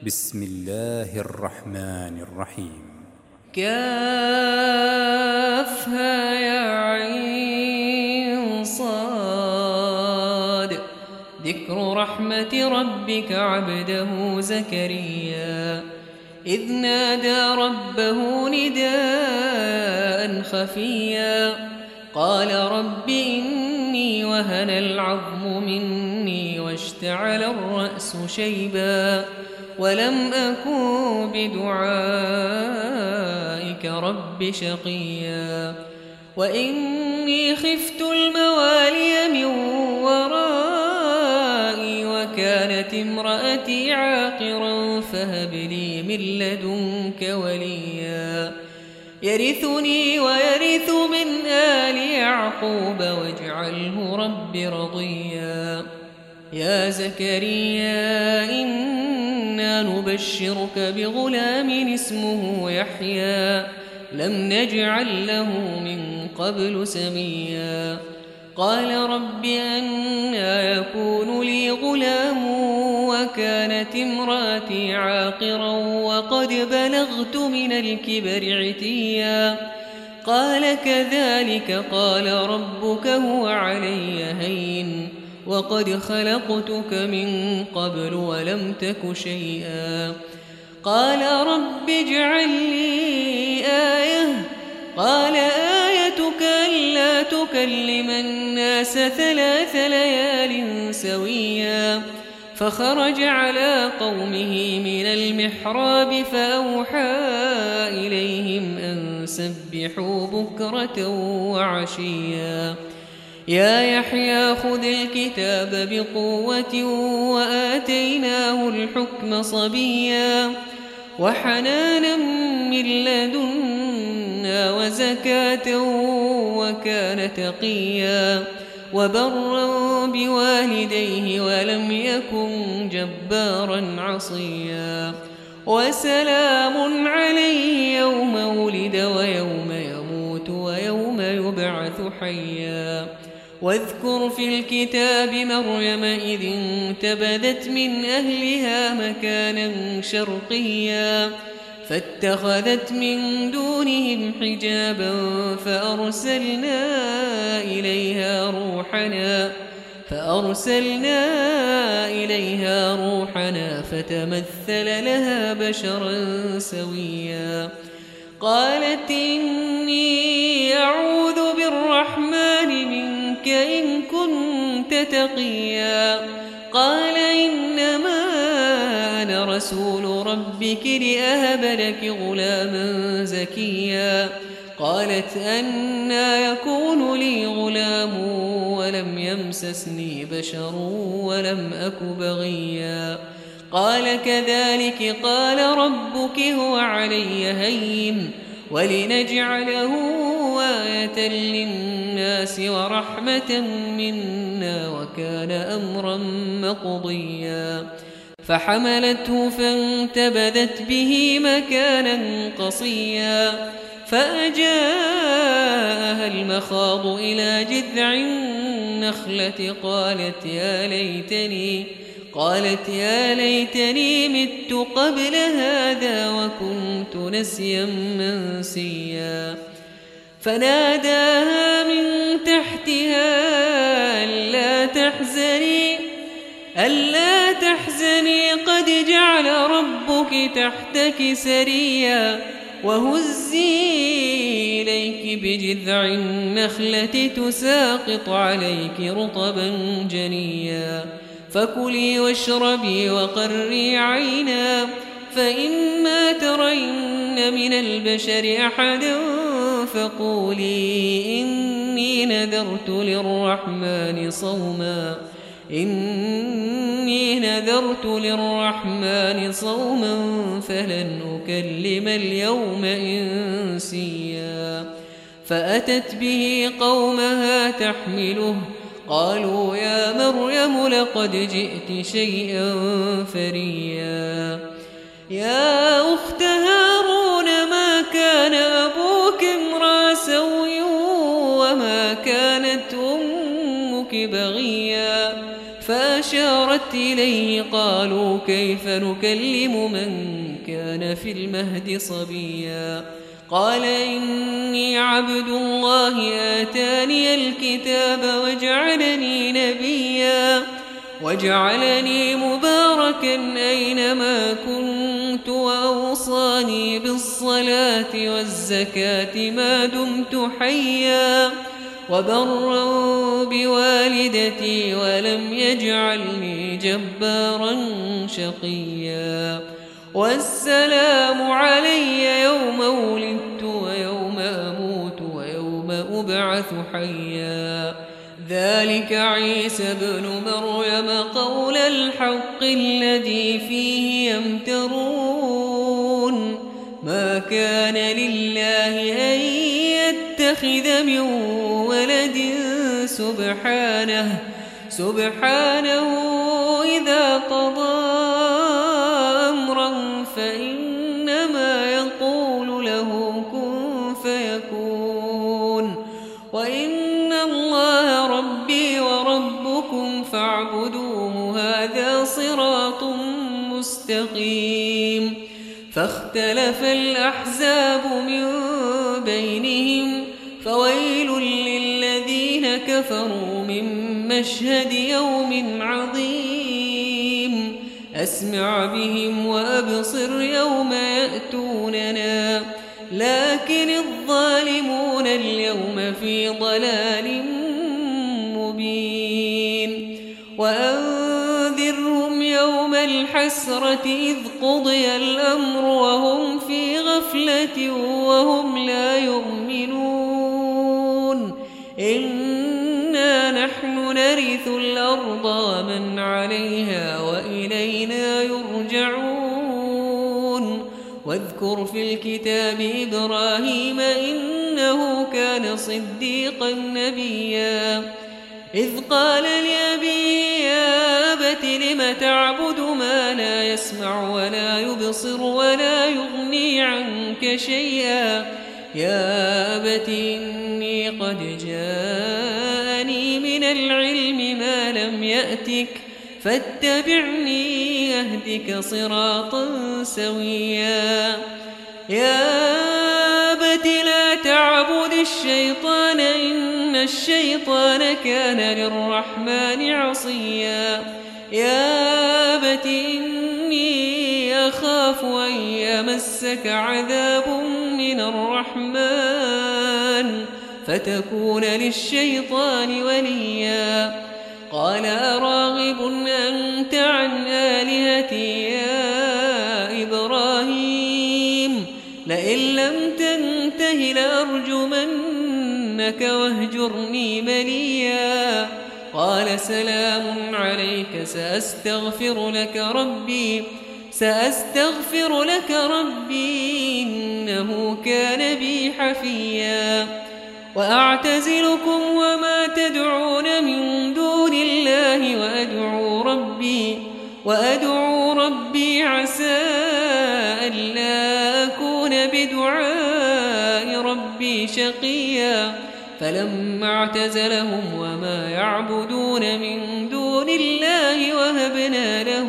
بسم الله الرحمن الرحيم. كافها يا عين صاد. ذكر رحمة ربك عبده زكريا إذ نادى ربه نداء خفيا قال رب إني وهن العظم مني واشتعل الرأس شيبا ولم أكن بدعائك رب شقيا وإني خفت الموالي من ورائي وكانت امرأتي عاقرا فهب لي من لدنك وليا يرثني ويرث من آل يعقوب واجعله رب رضيا يا زكريا إنا نبشرك بغلام اسمه يحيى لم نجعل له من قبل سميا قال رب أنى يكون لي غلام وكانت امرأتي عاقرا وقد بلغت من الكبر عتيا قال كذلك قال ربك هو علي هين وقد خلقتك من قبل ولم تك شيئا قال رب اجعل لي آية قال آيتك ألا تكلم الناس 3 ليال سويا فخرج على قومه من المحراب فأوحى إليهم أن سبحوا بكرة وعشيا يا يحيى خذ الكتاب بقوة وآتيناه الحكم صبيا وحنانا من لدنا وزكاة وكان تقيا وبرا بوالديه ولم يكن جبارا عصيا وسلام عليه يوم ولد ويوم يموت ويوم يبعث حيا واذكر في الكتاب مريم إذ انتبذت من أهلها مكانا شرقيا فاتخذت من دونهم حجابا فأرسلنا إليها روحنا فتمثل لها بشرا سويا قالت إني أعوذ بالرحمن منك إن كنت تقيا قال إنما أنا رسول ربك لأهب لك غلاما زكيا قالت أنى يكون لي غلام ولم يمسسني بشر ولم أك بغيا قال كذلك قال ربك هو علي هين ولنجعله آية للناس ورحمة منا وكان أمرا مقضيا فحملته فانتبذت به مكانا قصيا فأجاءها المخاض إلى جذع النخلة قالت يا ليتني مت قبل هذا وكنت نسيا منسيا فناداها من تحتها ألا تحزني قد جعل ربك تحتك سريا وهزي إليك بجذع النخلة تساقط عليك رطبا جنيا فكلي واشربي وقري عينا فإما ترين من البشر أحدا فقولي إني نذرت للرحمن صوما فلن أكلم اليوم إنسيا فأتت به قومها تحمله قالوا يا مريم لقد جئت شيئا فريا يا أخت هارون ما كان أبوك امرأ سوء وما كانت أمك بغيا فأشارت أشارت إليه قالوا كيف نكلم من كان في المهد صبيا قال إني عبد الله آتاني الكتاب وجعلني مباركا أينما كنت وأوصاني بالصلاة والزكاة ما دمت حيا وبرا بوالدتي ولم يجعلني جبارا شقيا والسلام علي يوم ولدت ويوم أموت ويوم أبعث حيا ذلك عيسى ابن مريم قول الحق الذي فيه يمترون ما كان لله أن يتخذ من ولد سبحانه إذا قضى أمرا فإنما يقول له كن فيكون وإن الله ربي وربكم فاعبدوه هذا صراط مستقيم فاختلف الأحزاب من بينهم فويل للذين كفروا من مشهد يوم عظيم أسمع بهم وأبصر يوم يأتوننا لكن الظالمون اليوم في ضلال مبين وأنذرهم يوم الحسرة إذ قضي الأمر وهم في غفلة وهم لا يؤمنون إنا نحن نرث الأرض ومن عليها وإلينا يرجعون واذكر في الكتاب إبراهيم إنه كان صديقا نبيا إذ قال لأبيه يا أبت لم تعبد ما لا يسمع ولا يبصر ولا يغني عنك شيئا يا أبت إني قد جاءني من العلم ما لم يأتك فاتبعني أهدك صراطا سويا يا أبت لا تعبد الشيطان إن الشيطان كان للرحمن عصيا يا أبت إني أخاف أن يمسك عذاب من الرحمن فتكون للشيطان وليا قال أراغب أنت عن آلهتي يا إبراهيم لئن لم تنته لأرجمنك واهجرني مليا قال سلام عليك سأستغفر لك ربي إنه كان بي حفيا وأعتزلكم وما تدعون من دون الله وأدعو ربي عسى ألا أكون بدعاء ربي شقيا فلما اعتزلهم وما يعبدون من دون الله وهبنا له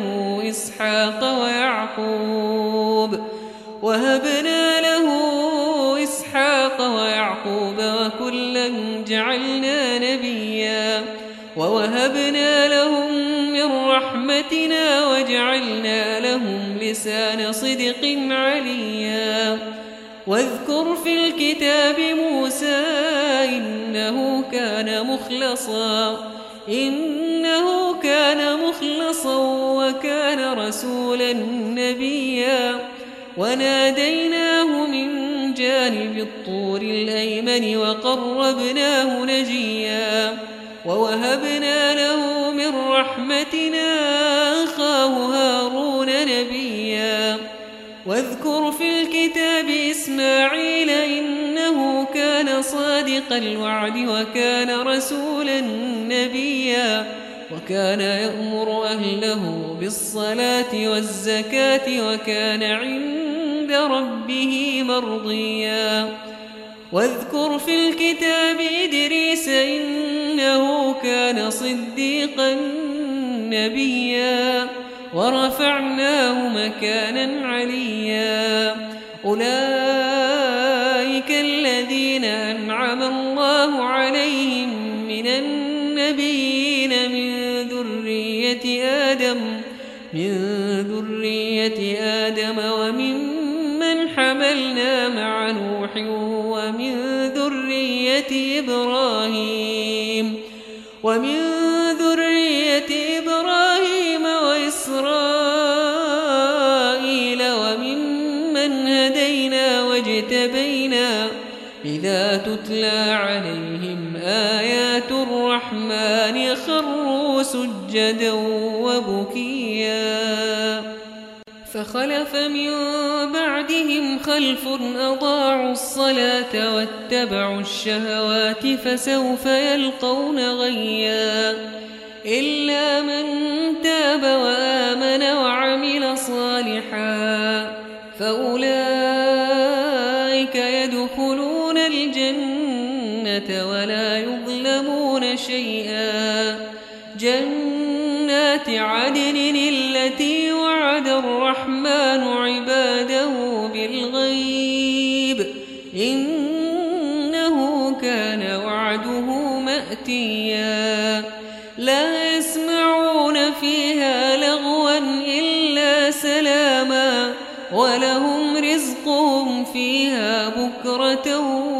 إسحاق ويعقوب وكلا جعلنا نبيا ووهبنا لهم من رحمتنا وجعلنا لهم لسان صدق عليا واذكر في الكتاب موسى إنه كان مخلصا وكان رسولا نبيا وناديناه من جانب الطور الأيمن وقربناه نجيا ووهبنا له من رحمتنا أخاه هارون نبيا واذكر في الكتاب إسماعيل إنه كان صادق الوعد وكان رسولا نبيا وكان يأمر أهله بالصلاة والزكاة وكان عند ربه مرضيا واذكر في الكتاب إدريس إنه كان صديقا نبيا ورفعناه مكانا عليا أولئك الذين أنعم الله عليهم من النبيين من ذرية آدم وممن حملنا مع نوح ومن ذرية إبراهيم وإسرائيل وممن هدينا واجتبينا إذا تتلى عليهم آيات الرحمن خروا سجدا وبكيا فخلف من بعدهم خلف أضاعوا الصلاة واتبعوا الشهوات فسوف يلقون غيا إلا من تاب وآمن وعمل صالحا فأولئك يدخلون الجنة ولا يظلمون شيئا جنات عدن التي وعد الرحمن عباده بالغيب إنه كان وعده مأتيا لا يسمعون فيها لغوا إلا سلاما ولهم رزقهم فيها بكرة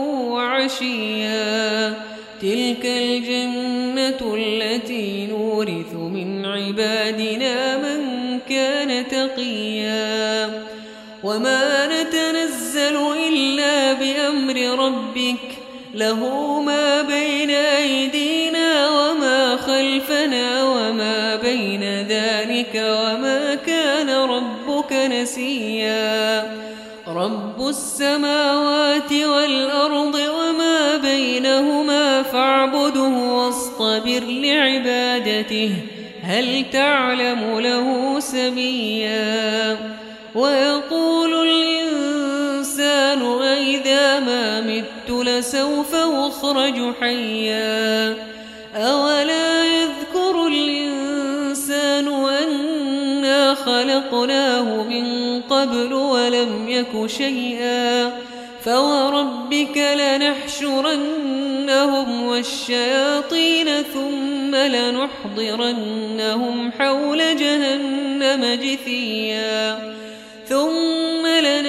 وعشيا تلك الجنة التي نورث من عبادنا من كان تقيا وما نتنزل إلا بأمر ربك له ما بين أيدينا وما خلفنا وما بين ذلك وما كان ربك نسيا رب السماوات والأرض وما بينهما فاعبده واصطبر لعبادته هل تعلم له سميا ويقول الإنسان أإذا ما مت لسوف أخرج حيا أولا يذكر الإنسان أنا خلقناه من قبل ولم يك شيئا فوربك لنحشرنهم والشياطين ثم لنحضرنهم حول جهنم جثيا ثم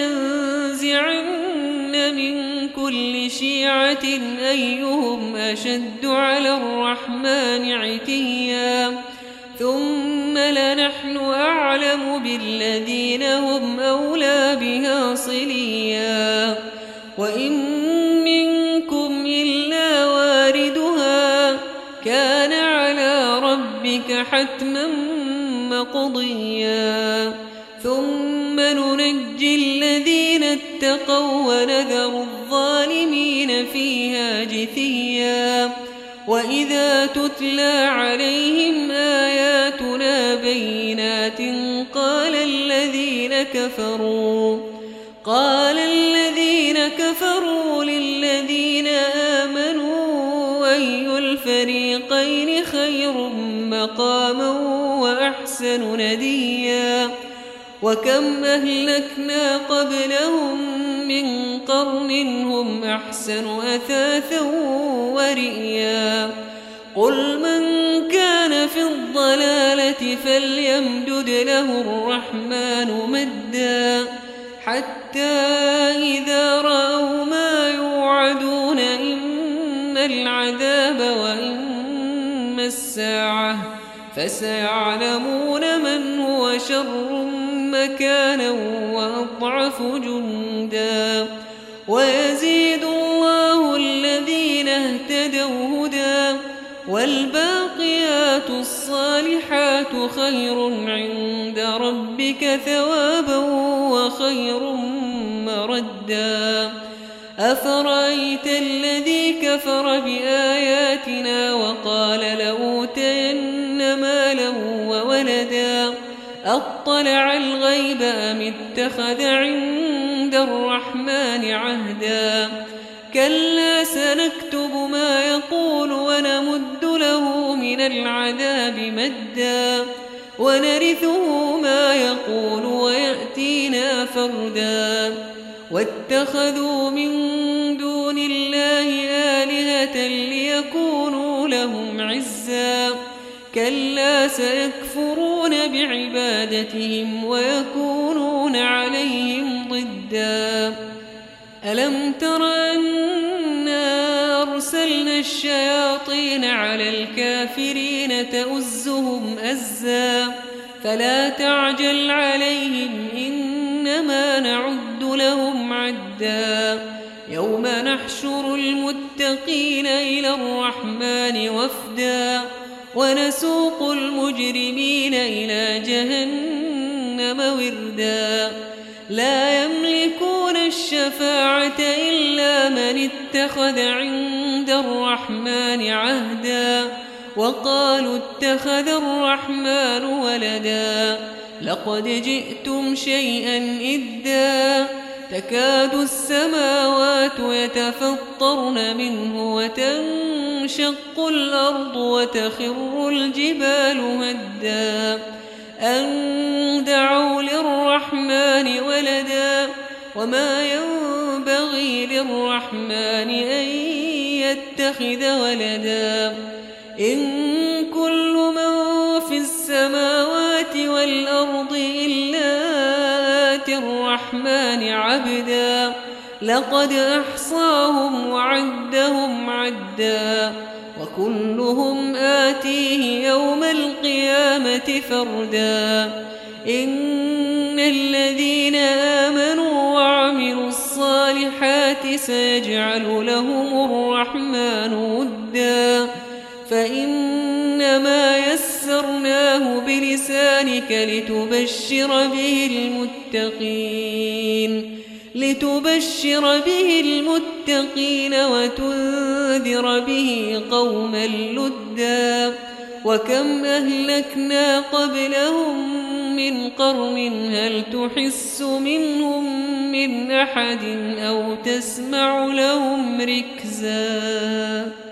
لننزعن من كل شيعة أيهم أشد على الرحمن عتيا ثم لنحن أعلم بالذين هم أولى بها صليا وإن منكم إلا واردها كان على ربك حتما مقضيا ثم ننجي الذين اتقوا ونذر الظالمين فيها جثيا وإذا تتلى عليهم آياتنا بينات قال الذين كفروا للذين آمنوا أي الفريقين خير مقاما وأحسن نديا وكم أهلكنا قبلهم من قرن هم أحسن أثاثا ورئيا قل من كان في الضلالة فليمدد له الرحمن مدا حتى إذا رأوا ما يوعدون إما العذاب وإما الساعة فسيعلمون من هو شر مكانا وأضعف جندا ويزيد الله الذين اهتدوا هدى والباقيات الصالحات خير عند ربك ثوابا وخير مردا أفرأيت الذي كفر بآياتنا وقال لأوتين مالا وولدا أطلع الغيب أم اتخذ عند الرحمن عهدا كلا سنكتب ما يقول ونمد له من العذاب مدا ونرثه ما يقول ويأتينا فردا واتخذوا من دون الله آلهة ليكونوا لهم عزا كلا سيكفرون بعبادتهم ويكونون عليهم ضدا ألم تر أنا أرسلنا الشياطين على الكافرين تؤزهم أزا فلا تعجل عليهم إنما نعد لهم عدا يوم نحشر المتقين إلى الرحمن وفدا ونسوق المجرمين إلى جهنم وردا لا يملكون الشفاعة إلا من اتخذ عند الرحمن عهدا وقالوا اتخذ الرحمن ولدا لقد جئتم شيئا إدا تكاد السماوات يتفطرن منه وتنشق الأرض وتخر الجبال هدا أن دعوا للرحمن ولدا وما ينبغي للرحمن أن يتخذ ولدا إن كل من في السماوات والأرض إلا آتي الرحمن عبدا لقد أحصاهم وعدهم عدا وكلهم آتيه يوم القيامة فردا إن الذين آمنوا وعملوا الصالحات سيجعل لهم الرحمن ودا فإنما يسرناه بلسانك لتبشر به المتقين وتنذر به قوما لدا وكم أهلكنا قبلهم من قرن هل تحس منهم من أحد أو تسمع لهم ركزا